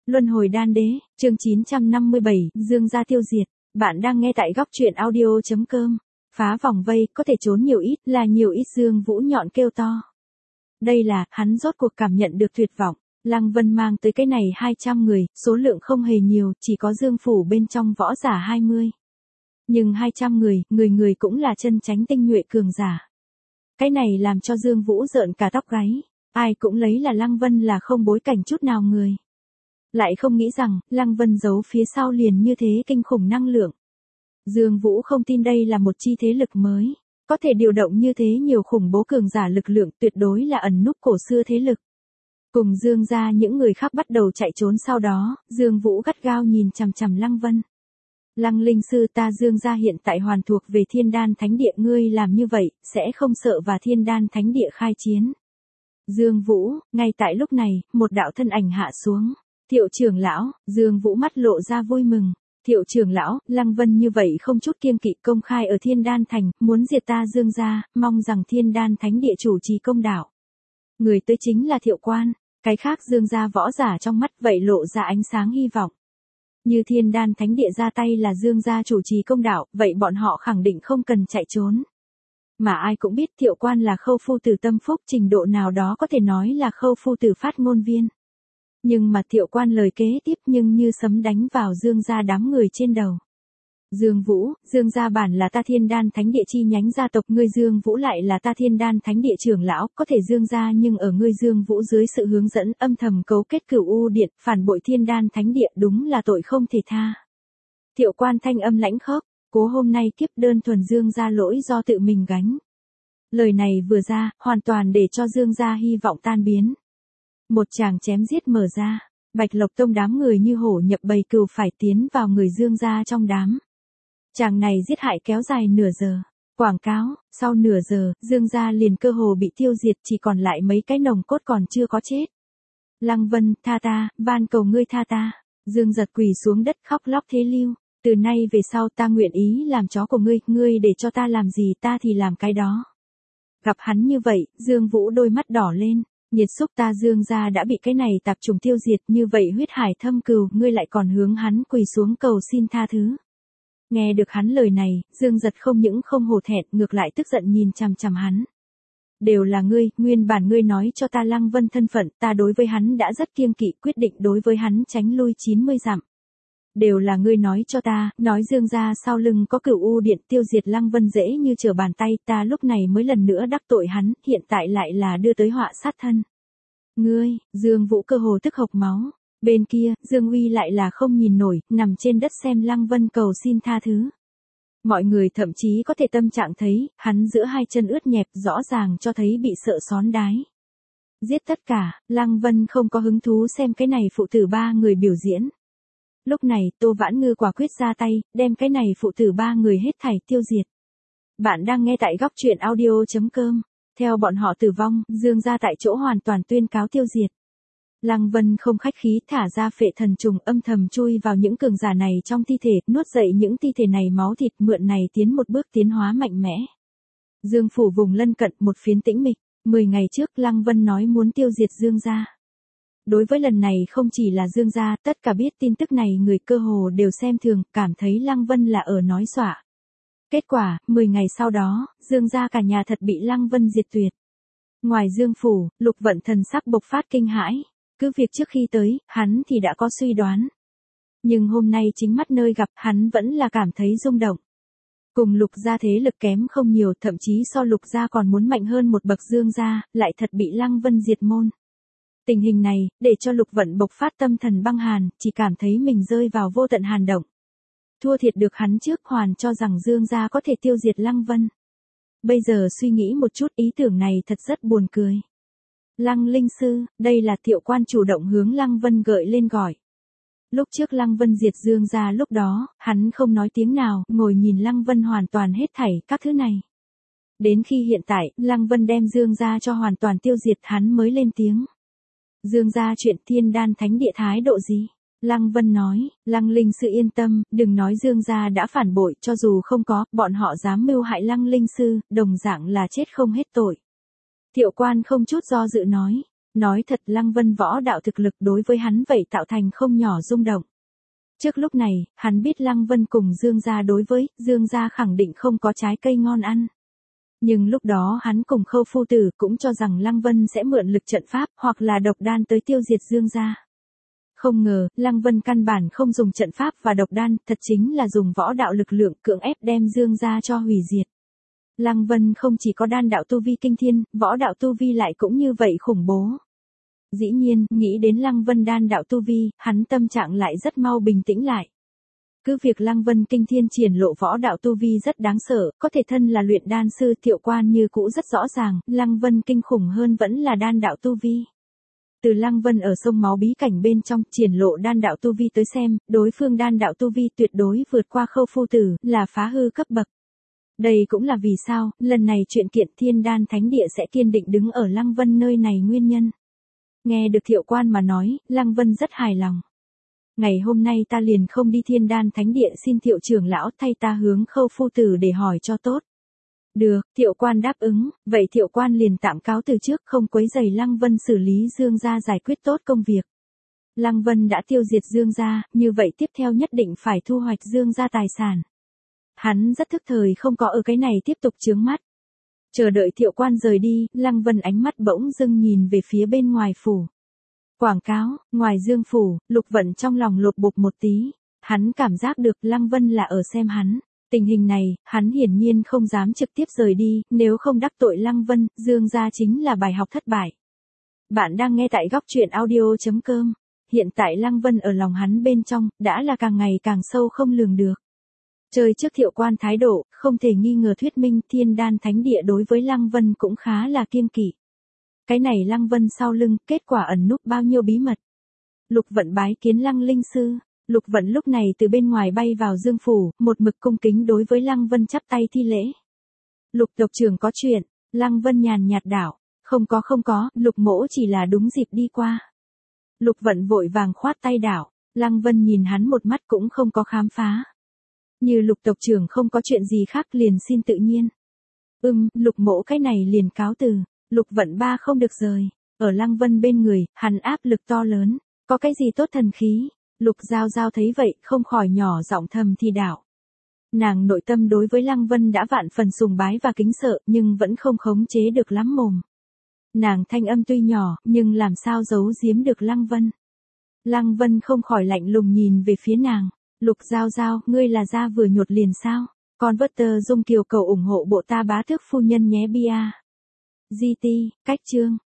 Luân hồi đan đế, chương 957, Dương gia tiêu diệt. Bạn đang nghe tại góc truyện audio.com. Phá vòng vây, có thể trốn nhiều ít, là nhiều ít. Dương Vũ nhọn kêu to. Đây là, hắn rốt cuộc cảm nhận được tuyệt vọng. Lăng Vân mang tới cái này 200 người, số lượng không hề nhiều, chỉ có Dương phủ bên trong võ giả 20. Nhưng 200 người, người người cũng là chân chánh tinh nhuệ cường giả. Cái này làm cho Dương Vũ rợn cả tóc gáy. Ai cũng lấy là Lăng Vân là không bối cảnh chút nào người. Lại không nghĩ rằng, Lăng Vân giấu phía sau liền như thế kinh khủng năng lượng. Dương Vũ không tin đây là một chi thế lực mới. Có thể điều động như thế nhiều khủng bố cường giả lực lượng tuyệt đối là ẩn núp cổ xưa thế lực. Cùng Dương gia những người khác bắt đầu chạy trốn sau đó, Dương Vũ gắt gao nhìn chằm chằm Lăng Vân. Lăng linh sư, ta Dương gia hiện tại hoàn thuộc về Thiên Đan Thánh Địa, ngươi làm như vậy, sẽ không sợ và Thiên Đan Thánh Địa khai chiến. Dương Vũ, ngay tại lúc này, một đạo thân ảnh hạ xuống. Thiệu trưởng lão, Dương Vũ mắt lộ ra vui mừng. Thiệu trưởng lão, Lăng Vân như vậy không chút kiêng kỵ công khai ở Thiên Đan Thành, muốn diệt ta Dương gia, mong rằng Thiên Đan Thánh Địa chủ trì công đạo. Người tới chính là Thiệu quan, cái khác Dương gia võ giả trong mắt vậy lộ ra ánh sáng hy vọng. Như Thiên Đan Thánh Địa ra tay là Dương gia chủ trì công đạo, vậy bọn họ khẳng định không cần chạy trốn. Mà ai cũng biết Thiệu quan là Khâu phu tử tâm phúc, trình độ nào đó có thể nói là Khâu phu tử phát ngôn viên. Nhưng mà Thiệu quan lời kế tiếp nhưng như sấm đánh vào Dương gia đám người trên đầu. Dương Vũ, Dương gia bản là ta Thiên Đan Thánh Địa chi nhánh gia tộc, ngươi Dương Vũ lại là ta Thiên Đan Thánh Địa trưởng lão, có thể Dương gia nhưng ở ngươi Dương Vũ dưới sự hướng dẫn âm thầm cấu kết Cửu U Điện, phản bội Thiên Đan Thánh Địa, đúng là tội không thể tha. Thiệu quan thanh âm lãnh khốc, cố hôm nay kiếp đơn thuần Dương gia lỗi do tự mình gánh. Lời này vừa ra, hoàn toàn để cho Dương gia hy vọng tan biến. Một tràng chém giết mở ra, Bạch Lộc Tông đám người như hổ nhập bầy cừu phải tiến vào người Dương gia trong đám. Tràng này giết hại kéo dài nửa giờ. Quảng cáo, sau nửa giờ, Dương gia liền cơ hồ bị tiêu diệt, chỉ còn lại mấy cái nòng cốt còn chưa có chết. Lăng Vân, tha ta, van cầu ngươi tha ta. Dương giật quỳ xuống đất khóc lóc thế lưu. Từ nay về sau ta nguyện ý làm chó của ngươi, ngươi để cho ta làm gì ta thì làm cái đó. Gặp hắn như vậy, Dương Vũ đôi mắt đỏ lên. Nhiệt xúc ta Dương gia đã bị cái này tạp trùng tiêu diệt, như vậy huyết hải thâm cừu, ngươi lại còn hướng hắn quỳ xuống cầu xin tha thứ. Nghe được hắn lời này, Dương giật không những không hổ thẹn, ngược lại tức giận nhìn chằm chằm hắn. Đều là ngươi, nguyên bản ngươi nói cho ta Lăng Vân thân phận, ta đối với hắn đã rất kiêng kỵ, quyết định đối với hắn tránh lui 90 dặm. Đều là ngươi nói cho ta, nói Dương gia sau lưng có Cửu U Điện, tiêu diệt Lăng Vân dễ như trở bàn tay, ta lúc này mới lần nữa đắc tội hắn, hiện tại lại là đưa tới họa sát thân. Ngươi, Dương Vũ cơ hồ tức hộc máu. Bên kia, Dương Uy lại là không nhìn nổi, nằm trên đất xem Lăng Vân cầu xin tha thứ. Mọi người thậm chí có thể tâm trạng thấy, hắn giữa hai chân ướt nhẹp rõ ràng cho thấy bị sợ xón đái. Giết tất cả, Lăng Vân không có hứng thú xem cái này phụ tử ba người biểu diễn. Lúc này, Tô Vãn Ngư quả quyết ra tay, đem cái này phụ tử ba người hết thảy tiêu diệt. Bạn đang nghe tại góc truyện audio.com. Theo bọn họ tử vong, Dương gia tại chỗ hoàn toàn tuyên cáo tiêu diệt. Lăng Vân không khách khí thả ra phệ thần trùng âm thầm chui vào những cường giả này trong thi thể, nuốt dậy những thi thể này máu thịt, mượn này tiến một bước tiến hóa mạnh mẽ. Dương phủ vùng lân cận một phiến tĩnh mịch, 10 ngày trước Lăng Vân nói muốn tiêu diệt Dương gia. Đối với lần này không chỉ là Dương gia, tất cả biết tin tức này người cơ hồ đều xem thường, cảm thấy Lăng Vân là ở nói xõa. Kết quả, 10 ngày sau đó, Dương gia cả nhà thật bị Lăng Vân diệt tuyệt. Ngoài Dương phủ, Lục Vận thần sắc bộc phát kinh hãi. Cứ việc trước khi tới, hắn thì đã có suy đoán. Nhưng hôm nay chính mắt nơi gặp, hắn vẫn là cảm thấy rung động. Cùng Lục gia thế lực kém không nhiều, thậm chí so Lục gia còn muốn mạnh hơn một bậc Dương gia, lại thật bị Lăng Vân diệt môn. Tình hình này, để cho Lục Vận bộc phát tâm thần băng hàn, chỉ cảm thấy mình rơi vào vô tận hàn động. Thua thiệt được hắn trước, hoàn cho rằng Dương gia có thể tiêu diệt Lăng Vân. Bây giờ suy nghĩ một chút, ý tưởng này thật rất buồn cười. Lăng linh sư, đây là Thiệu quan chủ động hướng Lăng Vân gợi lên gọi. Lúc trước Lăng Vân diệt Dương gia lúc đó, hắn không nói tiếng nào, ngồi nhìn Lăng Vân hoàn toàn hết thảy các thứ này. Đến khi hiện tại, Lăng Vân đem Dương gia cho hoàn toàn tiêu diệt, hắn mới lên tiếng. Dương gia chuyện Thiên Đan Thánh Địa thái độ gì? Lăng Vân nói, Lăng linh sư yên tâm, đừng nói Dương gia đã phản bội, cho dù không có, bọn họ dám mưu hại Lăng linh sư, đồng dạng là chết không hết tội. Thiệu quan không chút do dự nói, Nói thật Lăng Vân võ đạo thực lực đối với hắn vậy tạo thành không nhỏ rung động. Trước lúc này, hắn biết Lăng Vân cùng Dương gia đối với, Dương gia khẳng định không có trái cây ngon ăn. Nhưng lúc đó hắn cùng Khâu phu tử cũng cho rằng Lăng Vân sẽ mượn lực trận pháp hoặc là độc đan tới tiêu diệt Dương gia. Không ngờ, Lăng Vân căn bản không dùng trận pháp và độc đan, thật chính là dùng võ đạo lực lượng cưỡng ép đem Dương gia cho hủy diệt. Lăng Vân không chỉ có đan đạo tu vi kinh thiên, võ đạo tu vi lại cũng như vậy khủng bố. Dĩ nhiên, nghĩ đến Lăng Vân đan đạo tu vi, hắn tâm trạng lại rất mau bình tĩnh lại. Cứ việc Lăng Vân kinh thiên triển lộ võ đạo tu vi rất đáng sợ, có thể thân là luyện đan sư Thiệu Quan như cũ rất rõ ràng, Lăng Vân kinh khủng hơn vẫn là đan đạo tu vi. Từ Lăng Vân ở sông máu bí cảnh bên trong triển lộ đan đạo tu vi tới xem, đối phương đan đạo tu vi tuyệt đối vượt qua Khâu phu tử, là phá hư cấp bậc. Đây cũng là vì sao, lần này chuyện kiện Thiên Đan Thánh Địa sẽ kiên định đứng ở Lăng Vân nơi này nguyên nhân. Nghe được Thiệu Quan mà nói, Lăng Vân rất hài lòng. Ngày hôm nay ta liền không đi Thiên Đan Thánh Địa xin Thiệu trưởng lão thay ta hướng Khâu phu tử để hỏi cho tốt. Được, Thiệu Quan đáp ứng, vậy Thiệu Quan liền tạm cáo từ trước không quấy rầy Lăng Vân xử lý Dương gia giải quyết tốt công việc. Lăng Vân đã tiêu diệt Dương gia, như vậy tiếp theo nhất định phải thu hoạch Dương gia tài sản. Hắn rất thức thời không có ở cái này tiếp tục chướng mắt. Chờ đợi Thiệu Quan rời đi, Lăng Vân ánh mắt bỗng dưng nhìn về phía bên ngoài phủ. Quảng cáo, ngoài Dương phủ, Lục Vận trong lòng lột bột một tí. Hắn cảm giác được Lăng Vân là ở xem hắn. Tình hình này, hắn hiển nhiên không dám trực tiếp rời đi, nếu không đắc tội Lăng Vân, Dương gia chính là bài học thất bại. Bạn đang nghe tại góc truyện audio.com. Hiện tại Lăng Vân ở lòng hắn bên trong, đã là càng ngày càng sâu không lường được. Chơi trước Thiệu Quan thái độ, không thể nghi ngờ thuyết minh Thiên Đan Thánh Địa đối với Lăng Vân cũng khá là kiêng kỵ. Cái này Lăng Vân sau lưng, kết quả ẩn núp bao nhiêu bí mật. Lục Vận bái kiến Lăng linh sư. Lục Vận lúc này từ bên ngoài bay vào Dương phủ, một mực cung kính đối với Lăng Vân chắp tay thi lễ. Lục tộc trưởng có chuyện, Lăng Vân nhàn nhạt đảo, không có, Lục mỗ chỉ là đúng dịp đi qua. Lục Vận vội vàng khoát tay đảo, Lăng Vân nhìn hắn một mắt cũng không có khám phá. Như Lục tộc trưởng không có chuyện gì khác liền xin tự nhiên. Lục mỗ cái này liền cáo từ, Lục Vận ba không được rời, ở Lăng Vân bên người, hắn áp lực to lớn, có cái gì tốt thần khí. Lục Giao Giao thấy vậy, không khỏi nhỏ giọng thầm thì đảo. Nàng nội tâm đối với Lăng Vân đã vạn phần sùng bái và kính sợ, nhưng vẫn không khống chế được lắm mồm. Nàng thanh âm tuy nhỏ, nhưng làm sao giấu giếm được Lăng Vân. Lăng Vân không khỏi lạnh lùng nhìn về phía nàng. Lục Giao Giao, ngươi là da vừa nhột liền sao? Con vớt tờ Dung Kiều cầu ủng hộ bộ ta bá tước phu nhân nhé bia. GT, cách chương.